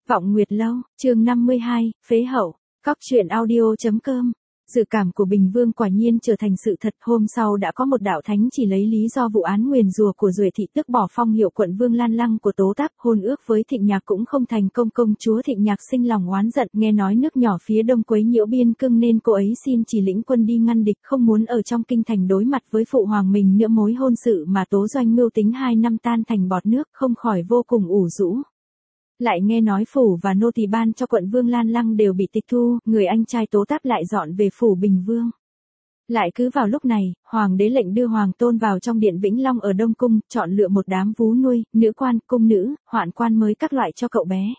Vọng Nguyệt Lâu, chương 52, phế hậu, Cóc truyện audio.com. Dự cảm của Bình Vương quả nhiên trở thành sự thật. Hôm sau đã có một đạo thánh chỉ lấy lý do vụ án nguyền rủa của Duệ thị tước bỏ phong hiệu quận Vương Lan Lăng của Tố Táp, hôn ước với Thịnh Nhạc cũng không thành công. Công chúa Thịnh Nhạc sinh lòng oán giận, nghe nói nước nhỏ phía đông quấy nhiễu biên cương nên cô ấy xin chỉ lĩnh quân đi ngăn địch, không muốn ở trong kinh thành đối mặt với phụ hoàng mình nữa. Mối hôn sự mà Tố Doanh mưu tính 2 năm tan thành bọt nước, không khỏi vô cùng ủ rũ. Lại nghe nói phủ và nô tỳ ban cho quận Vương Lan Lăng đều bị tịch thu, người anh trai Tố Táp lại dọn về phủ Bình Vương. Lại cứ vào lúc này, hoàng đế lệnh đưa hoàng tôn vào trong điện Vĩnh Long ở Đông Cung, chọn lựa một đám vú nuôi, nữ quan, cung nữ, hoạn quan mới các loại cho cậu bé.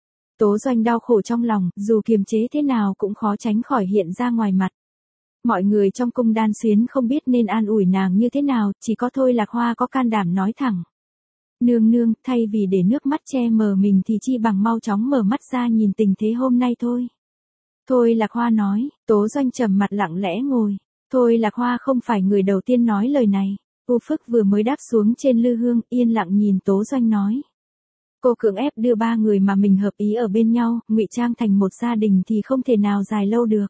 Tố Doanh đau khổ trong lòng, dù kiềm chế thế nào cũng khó tránh khỏi hiện ra ngoài mặt. Mọi người trong cung Đan Xuyến không biết nên an ủi nàng như thế nào, chỉ có Thôi Lạc Hoa có can đảm nói thẳng. Nương nương, thay vì để nước mắt che mờ mình thì chi bằng mau chóng mở mắt ra nhìn tình thế hôm nay thôi. Thôi Lạc Hoa nói. Tố Doanh trầm mặt lặng lẽ ngồi. Thôi Lạc Hoa không phải người đầu tiên nói lời này. U Phức vừa mới đáp xuống trên lư hương, yên lặng nhìn Tố Doanh nói. Cô cưỡng ép đưa 3 người mà mình hợp ý ở bên nhau, ngụy trang thành một gia đình thì không thể nào dài lâu được.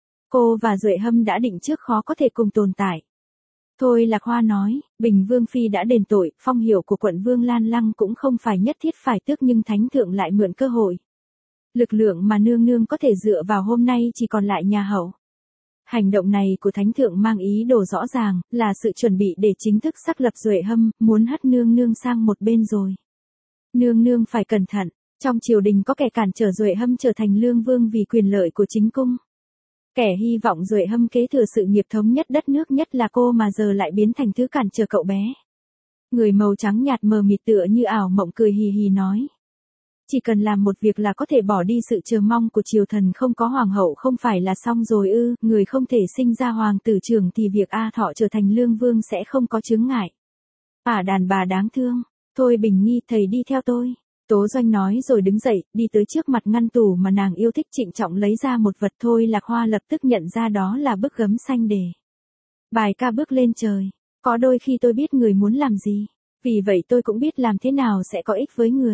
Cô và Duệ Hâm đã định trước khó có thể cùng tồn tại. Thôi Lạc Hoa nói, Bình Vương Phi đã đền tội, phong hiệu của quận Vương Lan Lăng cũng không phải nhất thiết phải tước, nhưng Thánh Thượng lại mượn cơ hội. Lực lượng mà nương nương có thể dựa vào hôm nay chỉ còn lại nhà hậu. Hành động này của Thánh Thượng mang ý đồ rõ ràng, là sự chuẩn bị để chính thức xác lập Duệ Hâm, muốn hất nương nương sang một bên rồi. Nương nương phải cẩn thận, trong triều đình có kẻ cản trở Duệ Hâm trở thành lương vương vì quyền lợi của chính cung. Kẻ hy vọng Duệ Hâm kế thừa sự nghiệp thống nhất đất nước, nhất là cô, mà giờ lại biến thành thứ cản trở cậu bé. Người màu trắng nhạt mờ mịt tựa như ảo mộng cười hì hì nói. Chỉ cần làm một việc là có thể bỏ đi sự chờ mong của triều thần, không có hoàng hậu không phải là xong rồi ư? Người không thể sinh ra hoàng tử trưởng thì việc A Thọ trở thành lương vương sẽ không có chướng ngại. Đàn bà đáng thương. Thôi Bình Nhi, thầy đi theo tôi. Tố Doanh nói rồi đứng dậy, đi tới trước mặt ngăn tủ mà nàng yêu thích, trịnh trọng lấy ra một vật. Thôi Lạc Hoa lập tức nhận ra đó là bức gấm xanh đề. Bài ca bước lên trời. Có đôi khi tôi biết người muốn làm gì, vì vậy tôi cũng biết làm thế nào sẽ có ích với người.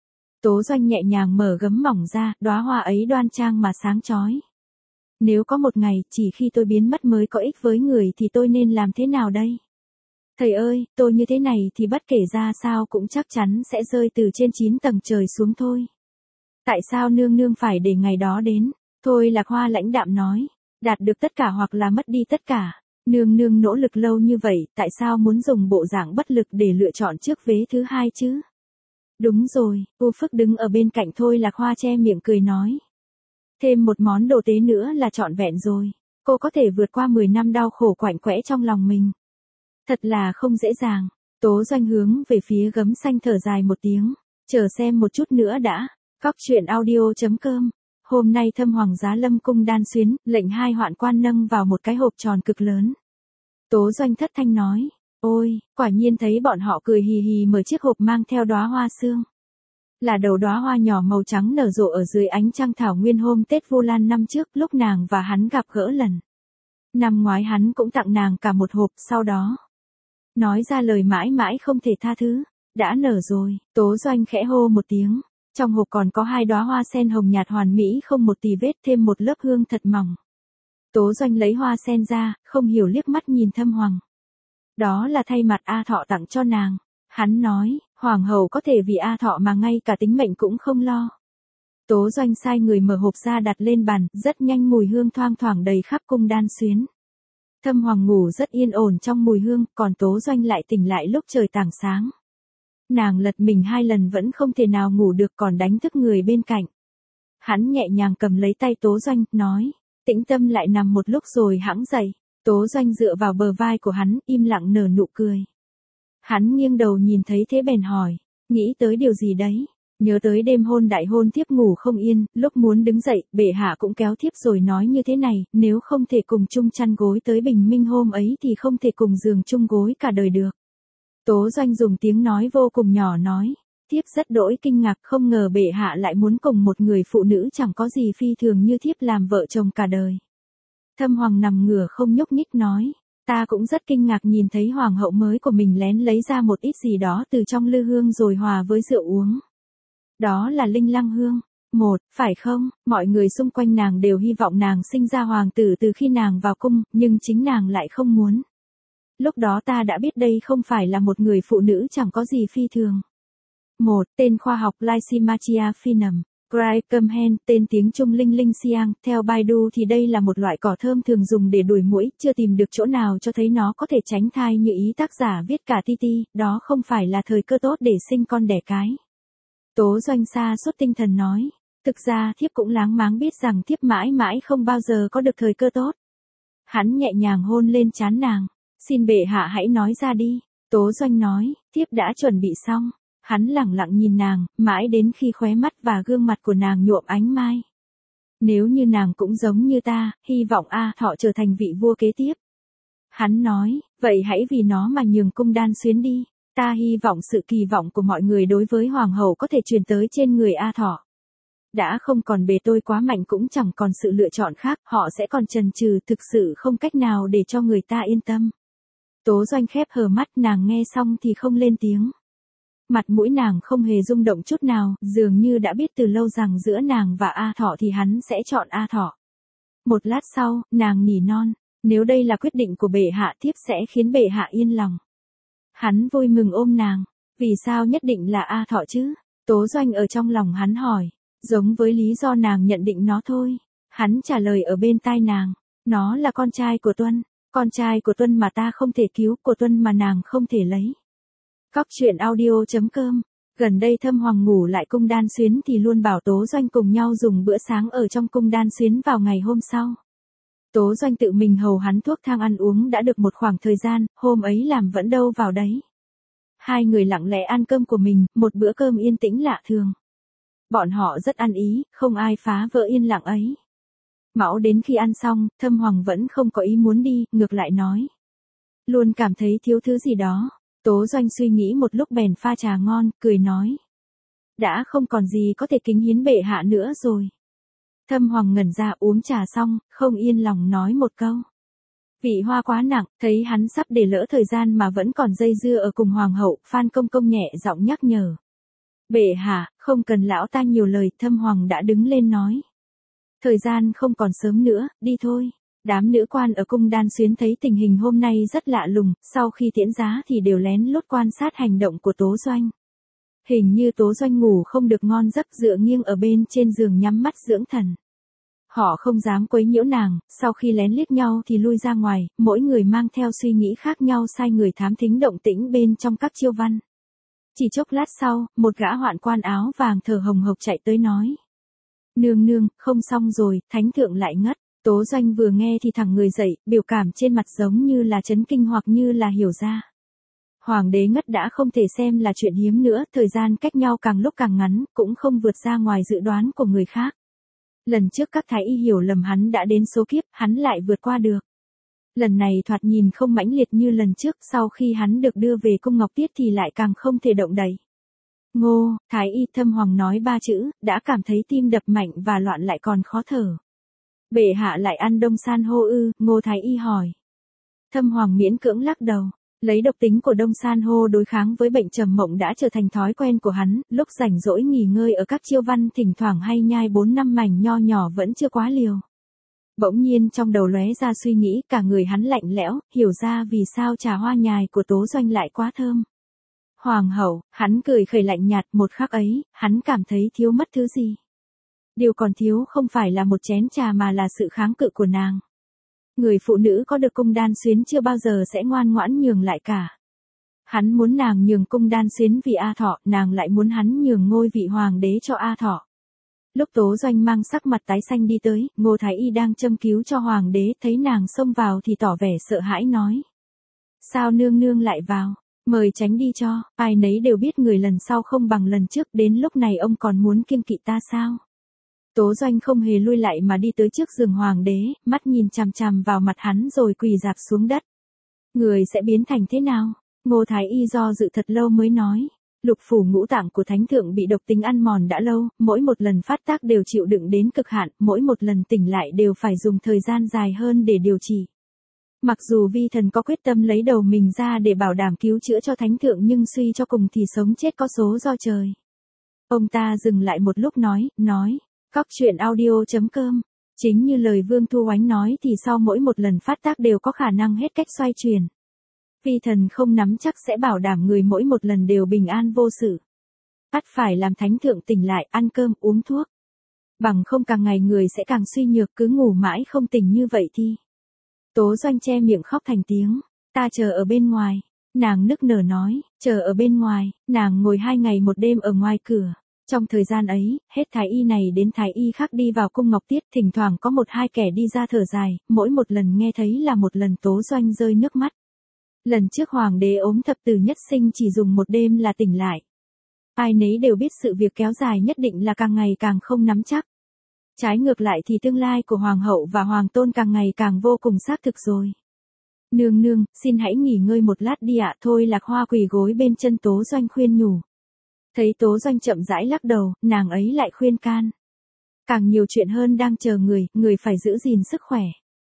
Tố Doanh nhẹ nhàng mở gấm mỏng ra, đóa hoa ấy đoan trang mà sáng chói. Nếu có một ngày, chỉ khi tôi biến mất mới có ích với người thì tôi nên làm thế nào đây? Thầy ơi, tôi như thế này thì bất kể ra sao cũng chắc chắn sẽ rơi từ trên 9 tầng trời xuống thôi. Tại sao nương nương phải để ngày đó đến? Thôi Lạc Hoa lãnh đạm nói. Đạt được tất cả hoặc là mất đi tất cả. Nương nương nỗ lực lâu như vậy, tại sao muốn dùng bộ dạng bất lực để lựa chọn trước vế thứ 2 chứ? Đúng rồi, U Phức đứng ở bên cạnh Thôi Lạc Hoa che miệng cười nói. Thêm một món đồ tế nữa là trọn vẹn rồi. Cô có thể vượt qua 10 năm đau khổ quạnh quẽ trong lòng mình. Thật là không dễ dàng. Tố Doanh hướng về phía gấm xanh thở dài một tiếng. Chờ xem một chút nữa đã. Cóc truyện audio.com. Hôm nay Thâm Hoàng Giá Lâm cung Đan Xuyến, lệnh 2 hoạn quan nâng vào một cái hộp tròn cực lớn. Tố Doanh thất thanh nói. Ôi, quả nhiên thấy bọn họ cười hì hì mở chiếc hộp mang theo đóa hoa sương. Là đầu đóa hoa nhỏ màu trắng nở rộ ở dưới ánh trăng thảo nguyên hôm Tết Vu Lan năm trước, lúc nàng và hắn gặp gỡ lần. Năm ngoái hắn cũng tặng nàng cả một hộp, sau đó nói ra lời mãi mãi không thể tha thứ. Đã nở rồi. Tố Doanh khẽ hô một tiếng. Trong hộp còn có 2 đóa hoa sen hồng nhạt hoàn mỹ không một tì vết, thêm một lớp hương thật mỏng. Tố Doanh lấy hoa sen ra, không hiểu liếc mắt nhìn Thâm Hoàng. Đó là thay mặt A Thọ tặng cho nàng. Hắn nói, hoàng hậu có thể vì A Thọ mà ngay cả tính mệnh cũng không lo. Tố Doanh sai người mở hộp ra đặt lên bàn, rất nhanh mùi hương thoang thoảng đầy khắp cung Đan Xuyến. Thâm Hoàng ngủ rất yên ổn trong mùi hương, còn Tố Doanh lại tỉnh lại lúc trời tảng sáng. Nàng lật mình 2 lần vẫn không thể nào ngủ được, còn đánh thức người bên cạnh. Hắn nhẹ nhàng cầm lấy tay Tố Doanh, nói, tĩnh tâm lại nằm một lúc rồi hẵng dậy. Tố Doanh dựa vào bờ vai của hắn, im lặng nở nụ cười. Hắn nghiêng đầu nhìn thấy thế bèn hỏi, nghĩ tới điều gì đấy? Nhớ tới đêm hôn đại hôn thiếp ngủ không yên, lúc muốn đứng dậy, bệ hạ cũng kéo thiếp rồi nói như thế này, nếu không thể cùng chung chăn gối tới bình minh hôm ấy thì không thể cùng giường chung gối cả đời được. Tố Doanh dùng tiếng nói vô cùng nhỏ nói, thiếp rất đỗi kinh ngạc, không ngờ bệ hạ lại muốn cùng một người phụ nữ chẳng có gì phi thường như thiếp làm vợ chồng cả đời. Thâm Hoàng nằm ngửa không nhúc nhích nói, ta cũng rất kinh ngạc nhìn thấy hoàng hậu mới của mình lén lấy ra một ít gì đó từ trong lư hương rồi hòa với rượu uống. Đó là linh lăng hương. Phải không, mọi người xung quanh nàng đều hy vọng nàng sinh ra hoàng tử từ khi nàng vào cung, nhưng chính nàng lại không muốn. Lúc đó ta đã biết đây không phải là một người phụ nữ chẳng có gì phi thường. Tên khoa học Lysimachia phinum, Crycumhen, tên tiếng Trung Linh Linh Siang, theo Baidu thì đây là một loại cỏ thơm thường dùng để đuổi muỗi, chưa tìm được chỗ nào cho thấy nó có thể tránh thai như ý tác giả viết cả Titi, đó không phải là thời cơ tốt để sinh con đẻ cái. Tố Doanh sa sút tinh thần nói, thực ra thiếp cũng láng máng biết rằng thiếp mãi mãi không bao giờ có được thời cơ tốt. Hắn nhẹ nhàng hôn lên trán nàng, xin bệ hạ hãy nói ra đi. Tố Doanh nói, thiếp đã chuẩn bị xong. Hắn lẳng lặng nhìn nàng, mãi đến khi khóe mắt và gương mặt của nàng nhuộm ánh mai. Nếu như nàng cũng giống như ta, hy vọng A Thọ trở thành vị vua kế tiếp. Hắn nói, vậy hãy vì nó mà nhường cung đan xuyến đi. Ta hy vọng sự kỳ vọng của mọi người đối với hoàng hậu có thể truyền tới trên người A Thọ. Đã không còn bề tôi quá mạnh cũng chẳng còn sự lựa chọn khác, họ sẽ còn chần chừ, thực sự không cách nào để cho người ta yên tâm. Tố Doanh khép hờ mắt, nàng nghe xong thì không lên tiếng. Mặt mũi nàng không hề rung động chút nào, dường như đã biết từ lâu rằng giữa nàng và A Thọ thì hắn sẽ chọn A Thọ. Một lát sau, nàng nỉ non, nếu đây là quyết định của bệ hạ thiếp sẽ khiến bệ hạ yên lòng. Hắn vui mừng ôm nàng, vì sao nhất định là A Thọ chứ? Tố Doanh ở trong lòng hắn hỏi, giống với lý do nàng nhận định nó thôi. Hắn trả lời ở bên tai nàng, nó là con trai của con trai của Tuân mà ta không thể cứu, của Tuân mà nàng không thể lấy. Cóc truyện audio.com. Gần đây Thâm Hoàng ngủ lại cung đan xuyến thì luôn bảo Tố Doanh cùng nhau dùng bữa sáng ở trong cung đan xuyến vào ngày hôm sau. Tố Doanh tự mình hầu hắn thuốc thang ăn uống đã được một khoảng thời gian, hôm ấy làm vẫn đâu vào đấy. Hai người lặng lẽ ăn cơm của mình, một bữa cơm yên tĩnh lạ thường. Bọn họ rất ăn ý, không ai phá vỡ yên lặng ấy. Mãi đến khi ăn xong, Thâm Hoàng vẫn không có ý muốn đi, ngược lại nói. Luôn cảm thấy thiếu thứ gì đó. Tố Doanh suy nghĩ một lúc bèn pha trà ngon, cười nói. Đã không còn gì có thể kính hiến bệ hạ nữa rồi. Thâm Hoàng ngẩn ra uống trà xong, không yên lòng nói một câu. Vị hoa quá nặng, thấy hắn sắp để lỡ thời gian mà vẫn còn dây dưa ở cùng Hoàng hậu, Phan Công Công nhẹ giọng nhắc nhở. Bệ hạ, không cần lão ta nhiều lời, Thâm Hoàng đã đứng lên nói. Thời gian không còn sớm nữa, đi thôi. Đám nữ quan ở cung đan xuyến thấy tình hình hôm nay rất lạ lùng, sau khi tiễn giá thì đều lén lút quan sát hành động của Tố Doanh. Hình như Tố Doanh ngủ không được ngon giấc, dựa nghiêng ở bên trên giường nhắm mắt dưỡng thần. Họ không dám quấy nhiễu nàng, sau khi lén liếc nhau thì lui ra ngoài, mỗi người mang theo suy nghĩ khác nhau sai người thám thính động tĩnh bên trong các chiêu văn. Chỉ chốc lát sau, một gã hoạn quan áo vàng thở hồng hộc chạy tới nói. Nương nương, không xong rồi, thánh thượng lại ngất. Tố Doanh vừa nghe thì thẳng người dậy, biểu cảm trên mặt giống như là chấn kinh hoặc như là hiểu ra. Hoàng đế ngất đã không thể xem là chuyện hiếm nữa, thời gian cách nhau càng lúc càng ngắn, cũng không vượt ra ngoài dự đoán của người khác. Lần trước các thái y hiểu lầm hắn đã đến số kiếp, hắn lại vượt qua được. Lần này thoạt nhìn không mãnh liệt như lần trước, sau khi hắn được đưa về cung Ngọc Tiết thì lại càng không thể động đậy. Ngô, thái y Thâm Hoàng nói 3 chữ, đã cảm thấy tim đập mạnh và loạn lại còn khó thở. Bệ hạ lại ăn đông san hô ư, Ngô thái y hỏi. Thâm Hoàng miễn cưỡng lắc đầu. Lấy độc tính của đông san hô đối kháng với bệnh trầm mộng đã trở thành thói quen của hắn, lúc rảnh rỗi nghỉ ngơi ở các chiêu văn thỉnh thoảng hay nhai 4-5 mảnh nho nhỏ vẫn chưa quá liều. Bỗng nhiên trong đầu lóe ra suy nghĩ, cả người hắn lạnh lẽo, hiểu ra vì sao trà hoa nhài của Tố Doanh lại quá thơm. Hoàng hậu, hắn cười khẩy lạnh nhạt, một khắc ấy, hắn cảm thấy thiếu mất thứ gì. Điều còn thiếu không phải là một chén trà mà là sự kháng cự của nàng. Người phụ nữ có được cung đan xuyến chưa bao giờ sẽ ngoan ngoãn nhường lại cả. Hắn muốn nàng nhường cung đan xuyến vì A Thọ, nàng lại muốn hắn nhường ngôi vị hoàng đế cho A Thọ. Lúc Tố Doanh mang sắc mặt tái xanh đi tới, Ngô thái y đang châm cứu cho hoàng đế, thấy nàng xông vào thì tỏ vẻ sợ hãi nói. Sao nương nương lại vào, mời tránh đi cho, ai nấy đều biết người lần sau không bằng lần trước, đến lúc này ông còn muốn kiêng kỵ ta sao? Tố Doanh không hề lui lại mà đi tới trước giường hoàng đế, mắt nhìn chằm chằm vào mặt hắn rồi quỳ rạp xuống đất. Người sẽ biến thành thế nào? Ngô thái y do dự thật lâu mới nói. Lục phủ ngũ tạng của thánh thượng bị độc tính ăn mòn đã lâu, mỗi một lần phát tác đều chịu đựng đến cực hạn, mỗi một lần tỉnh lại đều phải dùng thời gian dài hơn để điều trị. Mặc dù vi thần có quyết tâm lấy đầu mình ra để bảo đảm cứu chữa cho thánh thượng nhưng suy cho cùng thì sống chết có số do trời. Ông ta dừng lại một lúc nói, cóc truyện audio.com. Chính như lời Vương Thu Oánh nói thì sau mỗi một lần phát tác đều có khả năng hết cách xoay chuyển. Phi thần không nắm chắc sẽ bảo đảm người mỗi một lần đều bình an vô sự. Ắt phải làm thánh thượng tỉnh lại, ăn cơm, uống thuốc. Bằng không càng ngày người sẽ càng suy nhược, cứ ngủ mãi không tỉnh như vậy thì. Tố Doanh che miệng khóc thành tiếng. Ta chờ ở bên ngoài. Nàng nức nở nói, chờ ở bên ngoài. Nàng ngồi 2 ngày 1 đêm ở ngoài cửa. Trong thời gian ấy, hết thái y này đến thái y khác đi vào cung Ngọc Tiết, thỉnh thoảng có 1-2 kẻ đi ra thở dài, mỗi một lần nghe thấy là một lần Tố Doanh rơi nước mắt. Lần trước hoàng đế ốm thập tử nhất sinh chỉ dùng 1 đêm là tỉnh lại. Ai nấy đều biết sự việc kéo dài nhất định là càng ngày càng không nắm chắc. Trái ngược lại thì tương lai của hoàng hậu và hoàng tôn càng ngày càng vô cùng xác thực rồi. Nương nương, xin hãy nghỉ ngơi một lát đi ạ. Thôi Lạc Hoa quỳ gối bên chân Tố Doanh khuyên nhủ. Thấy Tố Doanh chậm rãi lắc đầu, nàng ấy lại khuyên can. Càng nhiều chuyện hơn đang chờ người phải giữ gìn sức khỏe.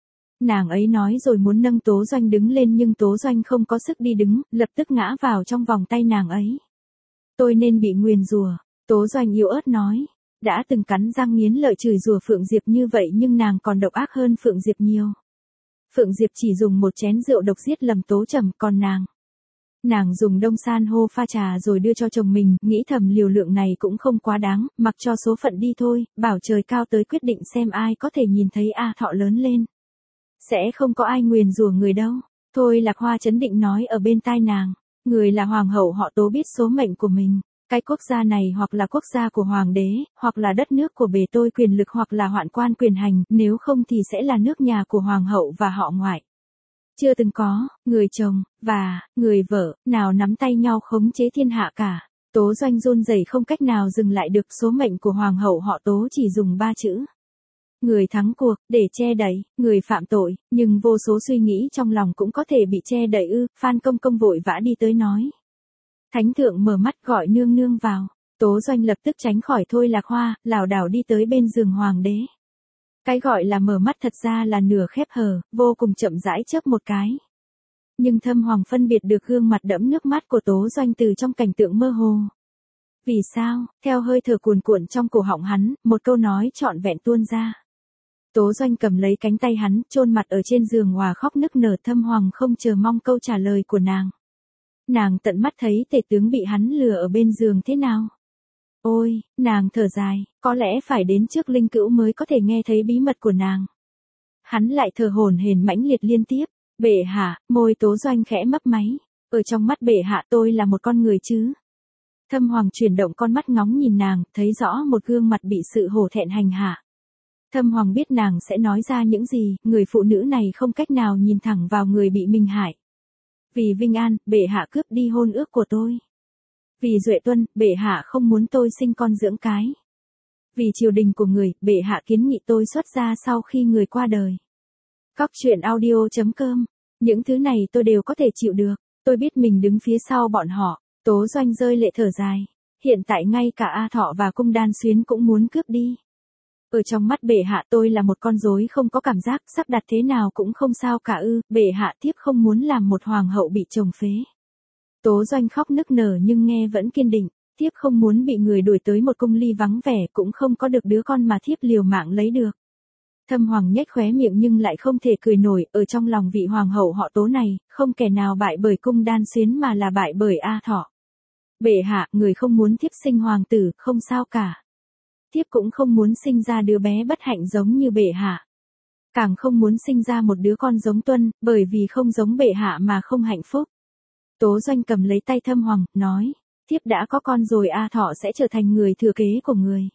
Nàng ấy nói rồi muốn nâng Tố Doanh đứng lên nhưng Tố Doanh không có sức đi đứng, lập tức ngã vào trong vòng tay nàng ấy. Tôi nên bị nguyền rủa, Tố Doanh yếu ớt nói. Đã từng cắn răng nghiến lợi chửi rủa Phượng Diệp như vậy nhưng nàng còn độc ác hơn Phượng Diệp nhiều. Phượng Diệp chỉ dùng 1 chén rượu độc giết lầm Tố Trầm, còn nàng dùng đông san hô pha trà rồi đưa cho chồng mình, nghĩ thầm liều lượng này cũng không quá đáng, mặc cho số phận đi thôi, bảo trời cao tới quyết định xem ai có thể nhìn thấy A Thọ lớn lên. Sẽ không có ai nguyền rủa người đâu. Thôi Lạc Hoa trấn định nói ở bên tai nàng, người là hoàng hậu họ Tố biết số mệnh của mình. Cái quốc gia này hoặc là quốc gia của hoàng đế, hoặc là đất nước của bề tôi quyền lực hoặc là hoạn quan quyền hành, nếu không thì sẽ là nước nhà của hoàng hậu và họ ngoại. Chưa từng có, người chồng, và, người vợ, nào nắm tay nhau khống chế thiên hạ cả. Tố Doanh run rẩy không cách nào dừng lại được, số mệnh của hoàng hậu họ Tố chỉ dùng 3 chữ. Người thắng cuộc, để che đậy, người phạm tội, nhưng vô số suy nghĩ trong lòng cũng có thể bị che đậy ư. Phan Công Công vội vã đi tới nói. Thánh thượng mở mắt gọi nương nương vào. Tố Doanh lập tức tránh khỏi Thôi Lạc Hoa, lảo đảo đi tới bên giường hoàng đế. Cái gọi là mở mắt thật ra là nửa khép hờ, vô cùng chậm rãi chớp một cái. Nhưng Thâm Hoàng phân biệt được gương mặt đẫm nước mắt của Tố Doanh từ trong cảnh tượng mơ hồ. Vì sao? Theo hơi thở cuồn cuộn trong cổ họng hắn, một câu nói trọn vẹn tuôn ra. Tố Doanh cầm lấy cánh tay hắn, chôn mặt ở trên giường hòa khóc nức nở. Thâm Hoàng không chờ mong câu trả lời của nàng. Nàng tận mắt thấy tể tướng bị hắn lừa ở bên giường thế nào. Ôi, nàng thở dài, có lẽ phải đến trước Linh Cữu mới có thể nghe thấy bí mật của nàng. Hắn lại thở hổn hển mãnh liệt liên tiếp. Bệ hạ, môi Tố Doanh khẽ mấp máy. Ở trong mắt bệ hạ tôi là một con người chứ. Thâm Hoàng chuyển động con mắt ngóng nhìn nàng, thấy rõ một gương mặt bị sự hổ thẹn hành hạ. Thâm Hoàng biết nàng sẽ nói ra những gì, người phụ nữ này không cách nào nhìn thẳng vào người bị mình hại. Vì Vinh An, bệ hạ cướp đi hôn ước của tôi. Vì Duệ Tuân, bệ hạ không muốn tôi sinh con dưỡng cái. Vì triều đình của người, bệ hạ kiến nghị tôi xuất gia sau khi người qua đời. Cóc truyện audio.com. Những thứ này tôi đều có thể chịu được. Tôi biết mình đứng phía sau bọn họ. Tố Doanh rơi lệ thở dài. Hiện tại ngay cả A Thọ và Cung Đan Xuyến cũng muốn cướp đi. Ở trong mắt bệ hạ tôi là một con rối không có cảm giác, sắp đặt thế nào cũng không sao cả ư. Bệ hạ thiếp không muốn làm một hoàng hậu bị chồng phế. Tố Doanh khóc nức nở nhưng nghe vẫn kiên định. Thiếp không muốn bị người đuổi tới một cung ly vắng vẻ, cũng không có được đứa con mà thiếp liều mạng lấy được. Thâm Hoàng nhếch khóe miệng nhưng lại không thể cười nổi. Ở trong lòng vị hoàng hậu họ Tố này, không kẻ nào bại bởi Cung Đan Xuyến mà là bại bởi A Thọ. Bệ hạ, người không muốn thiếp sinh hoàng tử, không sao cả. Thiếp cũng không muốn sinh ra đứa bé bất hạnh giống như bệ hạ. Càng không muốn sinh ra một đứa con giống Tuân, bởi vì không giống bệ hạ mà không hạnh phúc. Tố Doanh cầm lấy tay Thâm Hoàng, nói, thiếp đã có con rồi, A Thọ sẽ trở thành người thừa kế của người.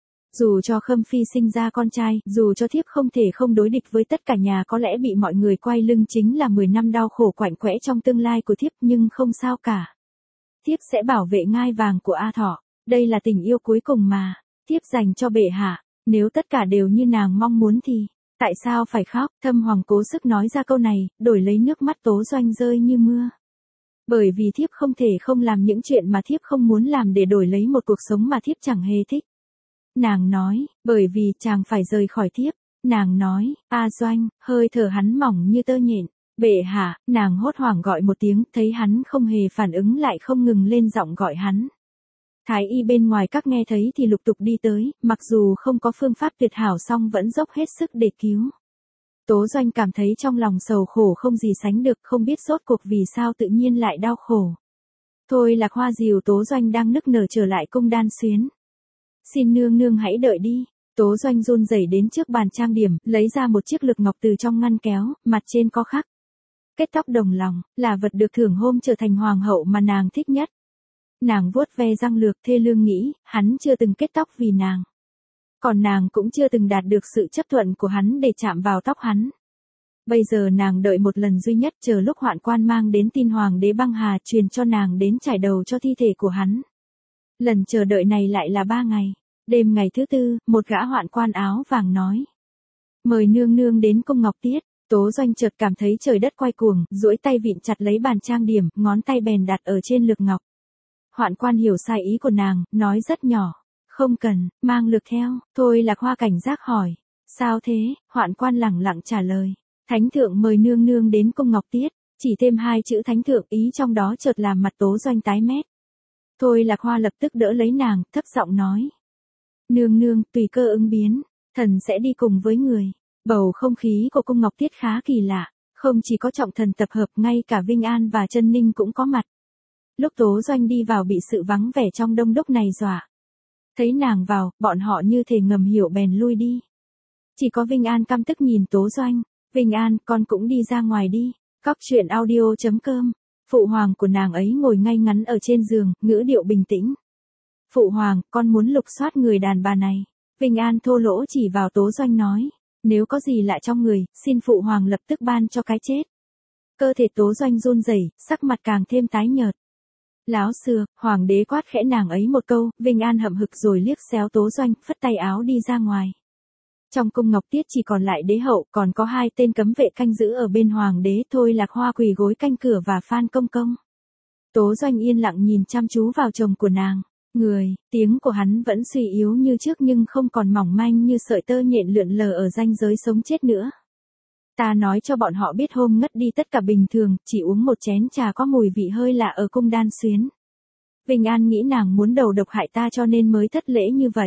Dù cho Khâm Phi sinh ra con trai, dù cho thiếp không thể không đối địch với tất cả nhà có lẽ bị mọi người quay lưng chính là 10 năm đau khổ quạnh quẽ trong tương lai của thiếp, nhưng không sao cả. Thiếp sẽ bảo vệ ngai vàng của A Thọ, đây là tình yêu cuối cùng mà thiếp dành cho bệ hạ. Nếu tất cả đều như nàng mong muốn thì, tại sao phải khóc? Thâm Hoàng cố sức nói ra câu này, đổi lấy nước mắt Tố Doanh rơi như mưa. Bởi vì thiếp không thể không làm những chuyện mà thiếp không muốn làm để đổi lấy một cuộc sống mà thiếp chẳng hề thích. Nàng nói, bởi vì chàng phải rời khỏi thiếp. Nàng nói, A Doanh, hơi thở hắn mỏng như tơ nhện. Bệ hạ, nàng hốt hoảng gọi một tiếng, thấy hắn không hề phản ứng lại không ngừng lên giọng gọi hắn. Thái y bên ngoài các nghe thấy thì lục tục đi tới, mặc dù không có phương pháp tuyệt hảo song vẫn dốc hết sức để cứu. Tố Doanh cảm thấy trong lòng sầu khổ không gì sánh được, không biết rốt cuộc vì sao tự nhiên lại đau khổ. Thôi Lạc Hoa dìu Tố Doanh đang nức nở trở lại cung Đan Xuyến. Xin nương nương hãy đợi đi. Tố Doanh run rẩy đến trước bàn trang điểm, lấy ra một chiếc lược ngọc từ trong ngăn kéo, mặt trên có khắc. Kết tóc đồng lòng, là vật được thưởng hôm trở thành hoàng hậu mà nàng thích nhất. Nàng vuốt ve răng lược, thê lương nghĩ, hắn chưa từng kết tóc vì nàng. Còn nàng cũng chưa từng đạt được sự chấp thuận của hắn để chạm vào tóc hắn. Bây giờ nàng đợi một lần duy nhất, chờ lúc Hoạn Quan mang đến tin hoàng đế băng hà truyền cho nàng đến trải đầu cho thi thể của hắn. Lần chờ đợi này lại là 3 ngày. Đêm ngày thứ 4, một gã Hoạn Quan áo vàng nói. Mời nương nương đến cung Ngọc Tiết. Tố Doanh chợt cảm thấy trời đất quay cuồng, duỗi tay vịn chặt lấy bàn trang điểm, ngón tay bèn đặt ở trên lược ngọc. Hoạn Quan hiểu sai ý của nàng, nói rất nhỏ. Không cần, mang lược theo. Thôi Lạc Hoa cảnh giác hỏi. Sao thế? Hoạn Quan lẳng lặng trả lời. Thánh thượng mời nương nương đến cung Ngọc Tiết. Chỉ thêm 2 chữ thánh thượng, ý trong đó chợt làm mặt Tố Doanh tái mét. Thôi Lạc Hoa lập tức đỡ lấy nàng, thấp giọng nói. Nương nương, tùy cơ ứng biến, thần sẽ đi cùng với người. Bầu không khí của cung Ngọc Tiết khá kỳ lạ, không chỉ có trọng thần tập hợp, ngay cả Vinh An và Chân Ninh cũng có mặt. Lúc Tố Doanh đi vào bị sự vắng vẻ trong đông đúc này dọa. Thấy nàng vào, bọn họ như thể ngầm hiểu bèn lui đi. Chỉ có Vinh An căm tức nhìn Tố Doanh. Vinh An, con cũng đi ra ngoài đi. Cóc truyện audio.com. Phụ hoàng của nàng ấy ngồi ngay ngắn ở trên giường, ngữ điệu bình tĩnh. Phụ hoàng, con muốn lục soát người đàn bà này. Vinh An thô lỗ chỉ vào Tố Doanh nói. Nếu có gì lạ trong người, xin phụ hoàng lập tức ban cho cái chết. Cơ thể Tố Doanh run rẩy, sắc mặt càng thêm tái nhợt. Láo xược, hoàng đế quát khẽ nàng ấy một câu, Vinh An hậm hực rồi liếc xéo Tố Doanh, phất tay áo đi ra ngoài. Trong cung Ngọc Tiết chỉ còn lại đế hậu, còn có 2 tên cấm vệ canh giữ ở bên hoàng đế. Thôi Lạc Hoa quỳ gối canh cửa và Phan Công Công. Tố Doanh yên lặng nhìn chăm chú vào chồng của nàng. Tiếng của hắn vẫn suy yếu như trước nhưng không còn mỏng manh như sợi tơ nhện lượn lờ ở ranh giới sống chết nữa. Ta nói cho bọn họ biết hôm ngất đi tất cả bình thường, chỉ uống một chén trà có mùi vị hơi lạ ở cung Đan Xuyến. Vinh An nghĩ nàng muốn đầu độc hại ta cho nên mới thất lễ như vậy.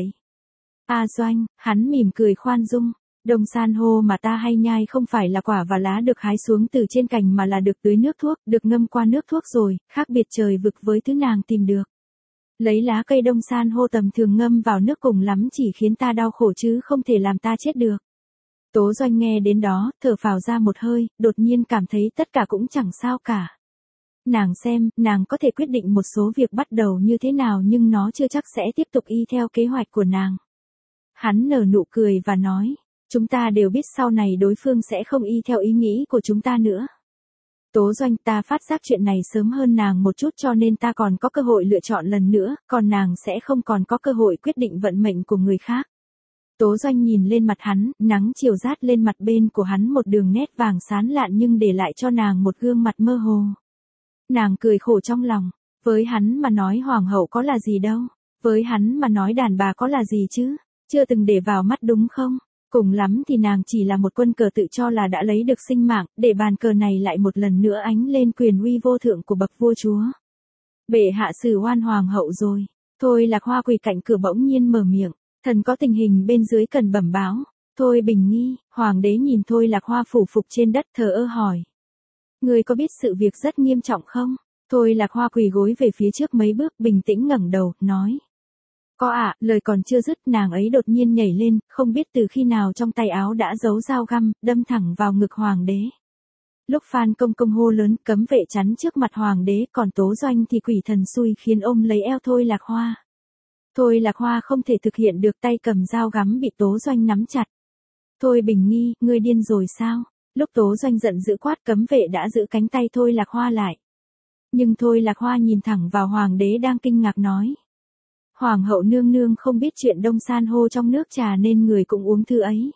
Doanh, hắn mỉm cười khoan dung. Đồng san hô mà ta hay nhai không phải là quả và lá được hái xuống từ trên cành mà là được tưới nước thuốc, được ngâm qua nước thuốc rồi, khác biệt trời vực với thứ nàng tìm được. Lấy lá cây đông san hô tầm thường ngâm vào nước cùng lắm chỉ khiến ta đau khổ chứ không thể làm ta chết được. Tố Doanh nghe đến đó, thở phào ra một hơi, đột nhiên cảm thấy tất cả cũng chẳng sao cả. Nàng xem, nàng có thể quyết định một số việc bắt đầu như thế nào nhưng nó chưa chắc sẽ tiếp tục y theo kế hoạch của nàng. Hắn nở nụ cười và nói, chúng ta đều biết sau này đối phương sẽ không y theo ý nghĩ của chúng ta nữa. Tố Doanh, ta phát giác chuyện này sớm hơn nàng một chút cho nên ta còn có cơ hội lựa chọn lần nữa, còn nàng sẽ không còn có cơ hội quyết định vận mệnh của người khác. Tố Doanh nhìn lên mặt hắn, nắng chiều rát lên mặt bên của hắn một đường nét vàng sáng lạn nhưng để lại cho nàng một gương mặt mơ hồ. Nàng cười khổ trong lòng, với hắn mà nói hoàng hậu có là gì đâu, với hắn mà nói đàn bà có là gì chứ, chưa từng để vào mắt đúng không? Cùng lắm thì nàng chỉ là một quân cờ tự cho là đã lấy được sinh mạng, để bàn cờ này lại một lần nữa ánh lên quyền uy vô thượng của bậc vua chúa. Bệ hạ xử oan hoàng hậu rồi. Thôi Lạc Hoa quỳ cạnh cửa bỗng nhiên mở miệng, thần có tình hình bên dưới cần bẩm báo. Thôi Bình Nghi, hoàng đế nhìn Thôi Lạc Hoa phủ phục trên đất thờ ơ hỏi. Người có biết sự việc rất nghiêm trọng không? Thôi Lạc Hoa quỳ gối về phía trước mấy bước bình tĩnh ngẩng đầu, nói. Có ạ, lời còn chưa dứt nàng ấy đột nhiên nhảy lên, không biết từ khi nào trong tay áo đã giấu dao găm, đâm thẳng vào ngực hoàng đế. Lúc Phan Công Công hô lớn cấm vệ chắn trước mặt hoàng đế còn Tố Doanh thì quỷ thần xui khiến ôm lấy eo Thôi Lạc Hoa. Thôi Lạc Hoa không thể thực hiện được tay cầm dao gắm bị Tố Doanh nắm chặt. Thôi Bình Nghi, ngươi điên rồi sao? Lúc Tố Doanh giận dữ quát cấm vệ đã giữ cánh tay Thôi Lạc Hoa lại. Nhưng Thôi Lạc Hoa nhìn thẳng vào hoàng đế đang kinh ngạc nói. Hoàng hậu nương nương không biết chuyện đông san hô trong nước trà nên người cũng uống thứ ấy.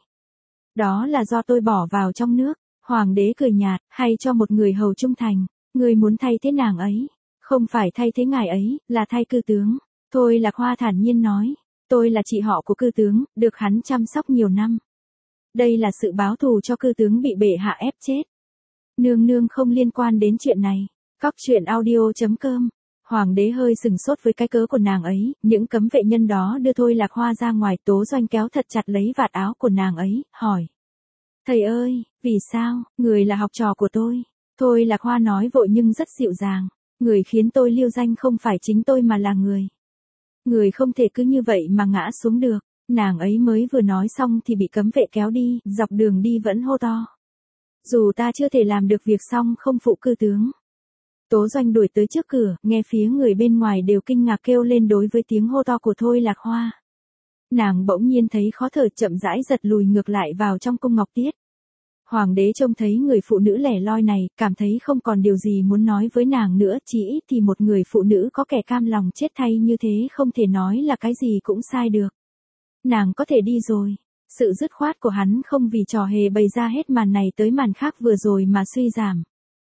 Đó là do tôi bỏ vào trong nước. Hoàng đế cười nhạt, hay cho một người hầu trung thành. Người muốn thay thế nàng ấy. Không phải thay thế ngài ấy, là thay cư tướng. Thôi Lạc Hoa thản nhiên nói. Tôi là chị họ của cư tướng, được hắn chăm sóc nhiều năm. Đây là sự báo thù cho cư tướng bị bệ hạ ép chết. Nương nương không liên quan đến chuyện này. Cóc truyện audio.com Hoàng đế hơi sừng sốt với cái cớ của nàng ấy, những cấm vệ nhân đó đưa Thôi Lạc Hoa ra ngoài. Tố Doanh kéo thật chặt lấy vạt áo của nàng ấy, hỏi. Thầy ơi, vì sao, người là học trò của tôi. Thôi Lạc Hoa nói vội nhưng rất dịu dàng. Người khiến tôi lưu danh không phải chính tôi mà là người. Người không thể cứ như vậy mà ngã xuống được. Nàng ấy mới vừa nói xong thì bị cấm vệ kéo đi, dọc đường đi vẫn hô to. Dù ta chưa thể làm được việc xong không phụ cư tướng. Tố Doanh đuổi tới trước cửa, nghe phía người bên ngoài đều kinh ngạc kêu lên đối với tiếng hô to của Thôi Lạc Hoa. Nàng bỗng nhiên thấy khó thở, chậm rãi giật lùi ngược lại vào trong cung Ngọc Tiết. Hoàng đế trông thấy người phụ nữ lẻ loi này, cảm thấy không còn điều gì muốn nói với nàng nữa, chỉ ít thì một người phụ nữ có kẻ cam lòng chết thay như thế không thể nói là cái gì cũng sai được. Nàng có thể đi rồi. Sự dứt khoát của hắn không vì trò hề bày ra hết màn này tới màn khác vừa rồi mà suy giảm.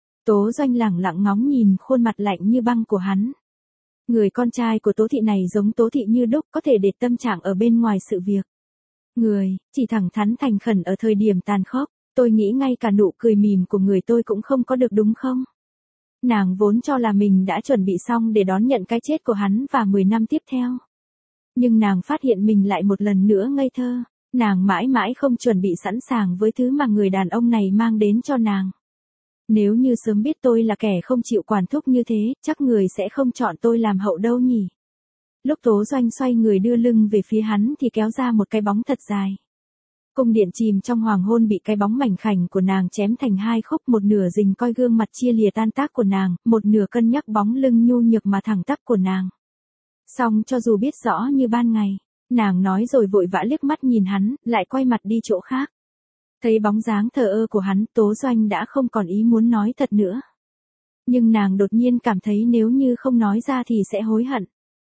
Tố Doanh lẳng lặng ngóng nhìn khuôn mặt lạnh như băng của hắn. Người con trai của Tố Thị này giống Tố Thị như đúc, có thể để tâm trạng ở bên ngoài sự việc. Người, chỉ thẳng thắn thành khẩn ở thời điểm tàn khốc, tôi nghĩ ngay cả nụ cười mỉm của người tôi cũng không có được đúng không? Nàng vốn cho là mình đã chuẩn bị xong để đón nhận cái chết của hắn và 10 năm tiếp theo. Nhưng nàng phát hiện mình lại một lần nữa ngây thơ, nàng mãi mãi không chuẩn bị sẵn sàng với thứ mà người đàn ông này mang đến cho nàng. Nếu như sớm biết tôi là kẻ không chịu quản thúc như thế, chắc người sẽ không chọn tôi làm hậu đâu nhỉ. Lúc Tố Doanh xoay người đưa lưng về phía hắn thì kéo ra một cái bóng thật dài. Cung điện chìm trong hoàng hôn bị cái bóng mảnh khảnh của nàng chém thành hai khúc, một nửa rình coi gương mặt chia lìa tan tác của nàng, một nửa cân nhắc bóng lưng nhu nhược mà thẳng tắp của nàng. Song cho dù biết rõ như ban ngày, nàng nói rồi vội vã liếc mắt nhìn hắn, lại quay mặt đi chỗ khác. Thấy bóng dáng thờ ơ của hắn, Tố Doanh đã không còn ý muốn nói thật nữa. Nhưng nàng đột nhiên cảm thấy nếu như không nói ra thì sẽ hối hận.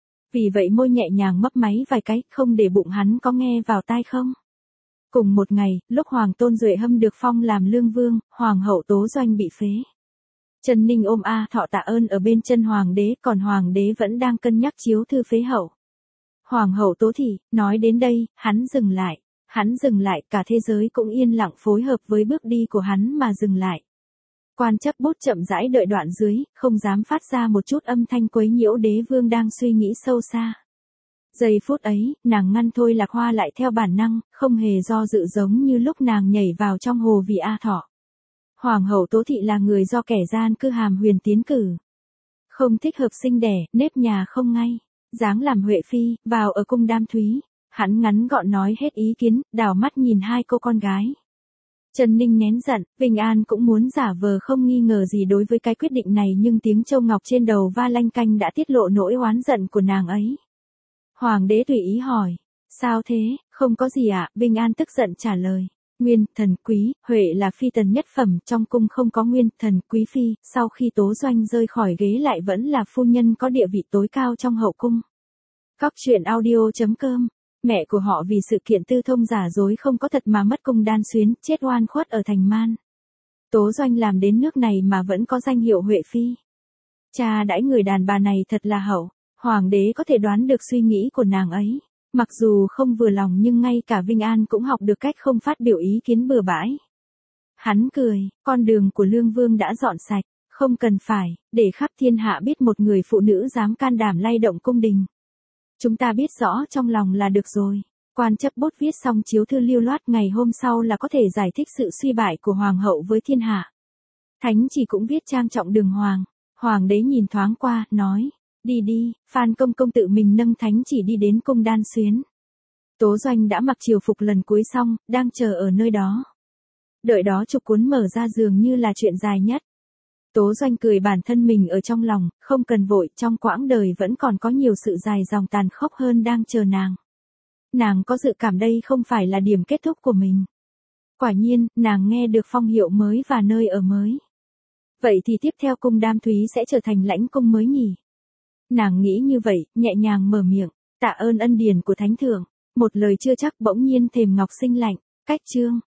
Vì vậy môi nhẹ nhàng mấp máy vài cái, không để bụng hắn có nghe vào tai không. Cùng một ngày, lúc Hoàng Tôn Duệ Hâm được phong làm lương vương, Hoàng hậu Tố Doanh bị phế. Trần Ninh ôm Thọ tạ ơn ở bên chân Hoàng đế, còn Hoàng đế vẫn đang cân nhắc chiếu thư phế hậu. Hoàng hậu Tố Thị, nói đến đây, hắn dừng lại. Hắn dừng lại, cả thế giới cũng yên lặng phối hợp với bước đi của hắn mà dừng lại. Quan chấp bút chậm rãi đợi đoạn dưới, không dám phát ra một chút âm thanh quấy nhiễu đế vương đang suy nghĩ sâu xa. Giây phút ấy, nàng ngăn Thôi Lạc Hoa lại theo bản năng, không hề do dự giống như lúc nàng nhảy vào trong hồ vì Thọ. Hoàng hậu Tố Thị là người do kẻ gian cư Hàm Huyền tiến cử. Không thích hợp sinh đẻ, nếp nhà không ngay. Dáng làm Huệ Phi, vào ở cung Đam Thúy. Hắn ngắn gọn nói hết ý kiến, đảo mắt nhìn hai cô con gái. Trần Ninh nén giận, Vinh An cũng muốn giả vờ không nghi ngờ gì đối với cái quyết định này, nhưng tiếng châu ngọc trên đầu va lanh canh đã tiết lộ nỗi oán giận của nàng ấy. Hoàng đế tùy ý hỏi, sao thế, không có gì ạ, Vinh An tức giận trả lời. Nguyên, thần, quý, Huệ là phi tần nhất phẩm, trong cung không có nguyên, thần, quý phi, sau khi Tố Doanh rơi khỏi ghế lại vẫn là phu nhân có địa vị tối cao trong hậu cung. Cóc truyện audio.com. Mẹ của họ vì sự kiện tư thông giả dối không có thật mà mất cung Đan Xuyến, chết oan khuất ở thành Man. Tố Doanh làm đến nước này mà vẫn có danh hiệu Huệ Phi. Cha đãi người đàn bà này thật là hậu, Hoàng đế có thể đoán được suy nghĩ của nàng ấy. Mặc dù không vừa lòng nhưng ngay cả Vinh An cũng học được cách không phát biểu ý kiến bừa bãi. Hắn cười, con đường của Lương Vương đã dọn sạch, không cần phải, để khắp thiên hạ biết một người phụ nữ dám can đảm lay động cung đình. Chúng ta biết rõ trong lòng là được rồi. Quan chấp bút viết xong chiếu thư lưu loát, ngày hôm sau là có thể giải thích sự suy bại của Hoàng hậu với thiên hạ. Thánh chỉ cũng viết trang trọng đường hoàng. Hoàng đế nhìn thoáng qua, nói, đi đi, Phan công công tự mình nâng thánh chỉ đi đến cung Đan Xuyến. Tố Doanh đã mặc triều phục lần cuối xong, đang chờ ở nơi đó. Đợi đó trục cuốn mở ra dường như là chuyện dài nhất. Tố Doanh cười bản thân mình ở trong lòng, không cần vội, trong quãng đời vẫn còn có nhiều sự dài dòng tàn khốc hơn đang chờ nàng. Nàng có dự cảm đây không phải là điểm kết thúc của mình. Quả nhiên, nàng nghe được phong hiệu mới và nơi ở mới. Vậy thì tiếp theo cung Đam Thúy sẽ trở thành lãnh cung mới nhỉ? Nàng nghĩ như vậy, nhẹ nhàng mở miệng, tạ ơn ân điển của thánh thượng. Một lời chưa chắc bỗng nhiên thềm ngọc sinh lạnh, cách chương.